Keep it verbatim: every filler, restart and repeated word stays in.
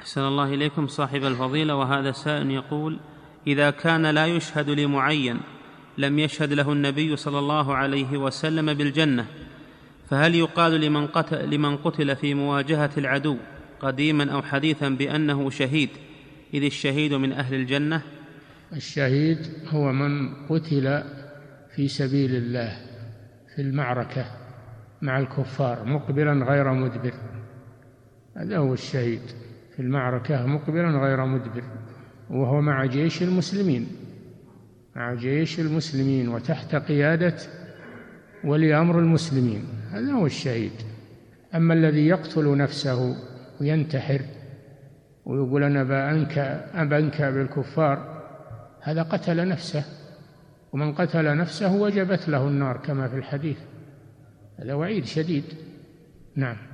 أحسن الله إليكم صاحب الفضيلة. وهذا سائل يقول: إذا كان لا يشهد لمعين لم يشهد له النبي صلى الله عليه وسلم بالجنة، فهل يقال لمن قتل, لمن قتل في مواجهة العدو قديما أو حديثا بأنه شهيد، إذ الشهيد من أهل الجنة؟ الشهيد هو من قتل في سبيل الله في المعركة مع الكفار مقبلا غير مدبر، هذا هو الشهيد، في المعركة مقبلا غير مدبر، وهو مع جيش المسلمين مع جيش المسلمين وتحت قيادة ولي أمر المسلمين، هذا هو الشهيد. أما الذي يقتل نفسه وينتحر ويقول أنا بأنكى بالكفار، هذا قتل نفسه، ومن قتل نفسه وجبت له النار كما في الحديث، هذا وعيد شديد. نعم.